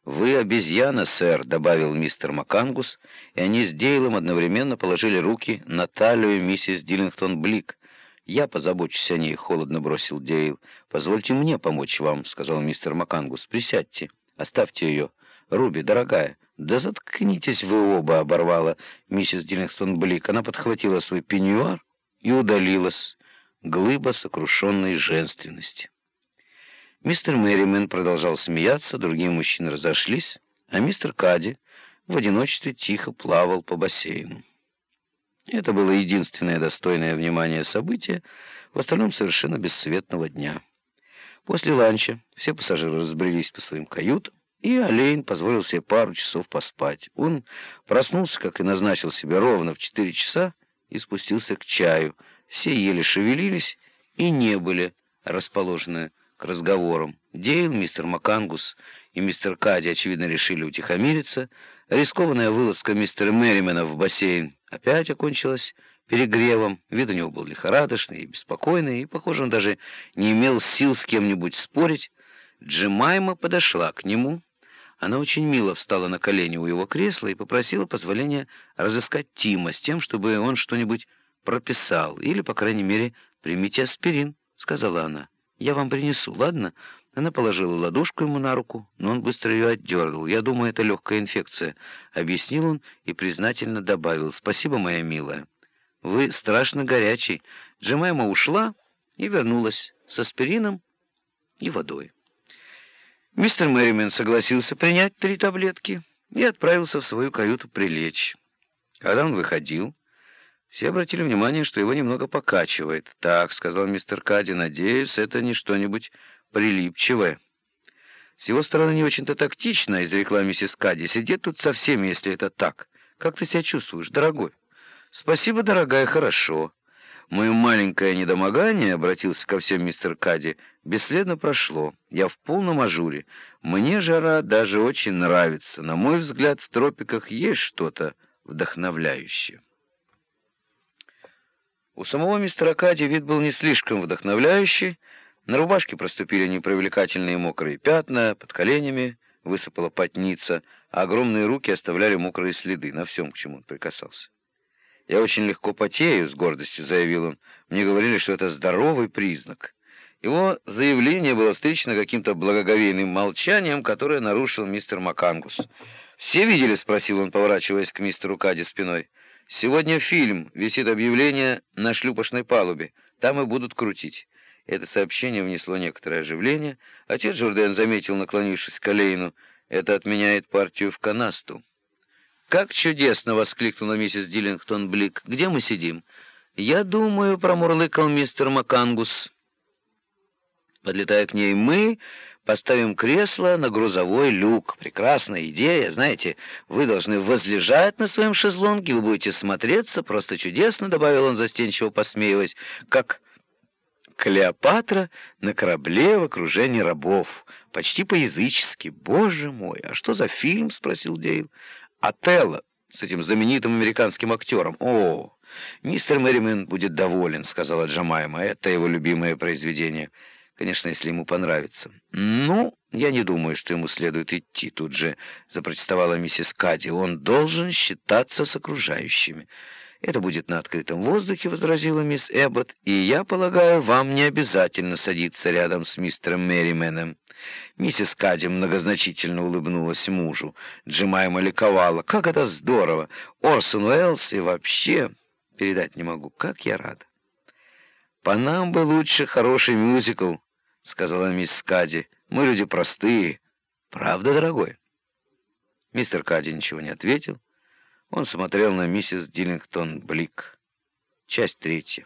«Вы обезьяна, сэр», — добавил мистер МакАнгус, и они с Дейлом одновременно положили руки на талию миссис Диллингтон Блик. «Я позабочусь о ней», — холодно бросил Дейл. «Позвольте мне помочь вам», — сказал мистер МакАнгус. «Присядьте, оставьте ее. Руби, дорогая». «Да заткнитесь вы оба», — оборвала миссис Диллингтон Блик. Она подхватила свой пеньюар и удалилась, глыба сокрушенной женственности. Мистер Мерримен продолжал смеяться, другие мужчины разошлись, а мистер Кадди в одиночестве тихо плавал по бассейну. Это было единственное достойное внимания событие в остальном совершенно бесцветного дня. После ланча все пассажиры разбрелись по своим каютам, и Олейн позволил себе пару часов поспать. Он проснулся, как и назначил себе, ровно в 4 часа и спустился к чаю. Все еле шевелились и не были расположены к разговорам. Дейл, мистер МакАнгус и мистер Кадди, очевидно, решили утихомириться. Рискованная вылазка мистера Мерримена в бассейн опять окончилась перегревом. Вид у него был лихорадочный и беспокойный, и, похоже, он даже не имел сил с кем-нибудь спорить. Джемайма подошла к нему. Она очень мило встала на колени у его кресла и попросила позволения разыскать Тима с тем, чтобы он что-нибудь прописал. «Или, по крайней мере, примите аспирин», — сказала она. «Я вам принесу, ладно?» Она положила ладошку ему на руку, но он быстро ее отдергал. «Я думаю, это легкая инфекция», — объяснил он и признательно добавил. «Спасибо, моя милая. Вы страшно горячий». Джемайма ушла и вернулась с аспирином и водой. Мистер Мерримен согласился принять 3 таблетки и отправился в свою каюту прилечь. Когда он выходил, все обратили внимание, что его немного покачивает. «Так», — сказал мистер Кадди, — «надеюсь, это не что-нибудь прилипчивое». «С его стороны не очень-то тактично», — изрекла миссис Кадди, — «сидеть тут со всеми, если это так. Как ты себя чувствуешь, дорогой?» «Спасибо, дорогая, хорошо». «Мое маленькое недомогание», — обратился ко всем мистер Кадди, — «бесследно прошло. Я в полном ажуре. Мне жара даже очень нравится. На мой взгляд, в тропиках есть что-то вдохновляющее». У самого мистера Кадди вид был не слишком вдохновляющий. На рубашке проступили непривлекательные мокрые пятна, под коленями высыпала потница, а огромные руки оставляли мокрые следы на всем, к чему он прикасался. «Я очень легко потею», — с гордостью заявил он. «Мне говорили, что это здоровый признак». Его заявление было встречено каким-то благоговейным молчанием, которое нарушил мистер МакАнгус. «Все видели?» — спросил он, поворачиваясь к мистеру Кадди спиной. «Сегодня фильм, висит объявление на шлюпочной палубе. Там и будут крутить». Это сообщение внесло некоторое оживление. Отец Журден заметил, наклонившись к Олейну: «Это отменяет партию в канасту». «Как чудесно!» — воскликнула миссис Диллингтон Блик. «Где мы сидим?» «Я думаю», — промурлыкал мистер МакАнгус, подлетая к ней, — «мы поставим кресло на грузовой люк. Прекрасная идея. Знаете, вы должны возлежать на своем шезлонге, вы будете смотреться просто чудесно», — добавил он, застенчиво посмеиваясь, — «как Клеопатра на корабле в окружении рабов. Почти по-язычески. Боже мой, а что за фильм?» — спросил Дейл. «Отелло, с этим знаменитым американским актером». «О, мистер Мерримен будет доволен», — сказала Джемайма. «Это его любимое произведение. Конечно, если ему понравится». «Ну, я не думаю, что ему следует идти», — тут же запротестовала миссис Кадди. «Он должен считаться с окружающими». «Это будет на открытом воздухе», — возразила мисс Эббот, «и, я полагаю, вам не обязательно садиться рядом с мистером Меррименом». Миссис Кадди многозначительно улыбнулась мужу. Джемайма ликовала. «Как это здорово! Орсон Уэллс и вообще передать не могу. Как я рада!» «По нам бы лучше хороший мюзикл», — сказала мисс Кадди. «Мы люди простые. Правда, дорогой?» Мистер Кадди ничего не ответил. Он смотрел на миссис Диллингтон Блик. Часть 3.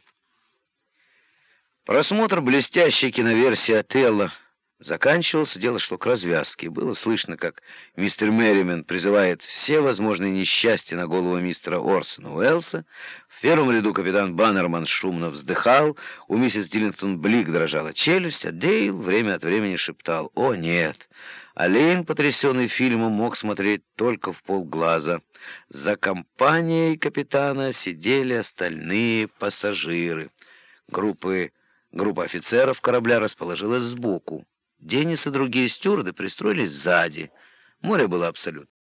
Просмотр блестящей киноверсии «Отелло» заканчивался, дело шло к развязке. Было слышно, как мистер Мерримен призывает все возможные несчастья на голову мистера Орсона Уэллса. В первом ряду капитан Баннерман шумно вздыхал, у миссис Диллингтон Блик дрожала челюсть, а Дейл время от времени шептал: «О, нет!» Олейн, потрясенный фильмом, мог смотреть только в полглаза. За компанией капитана сидели остальные пассажиры. Группа офицеров корабля расположилась сбоку. Деннис и другие стюарды пристроились сзади. Море было абсолютно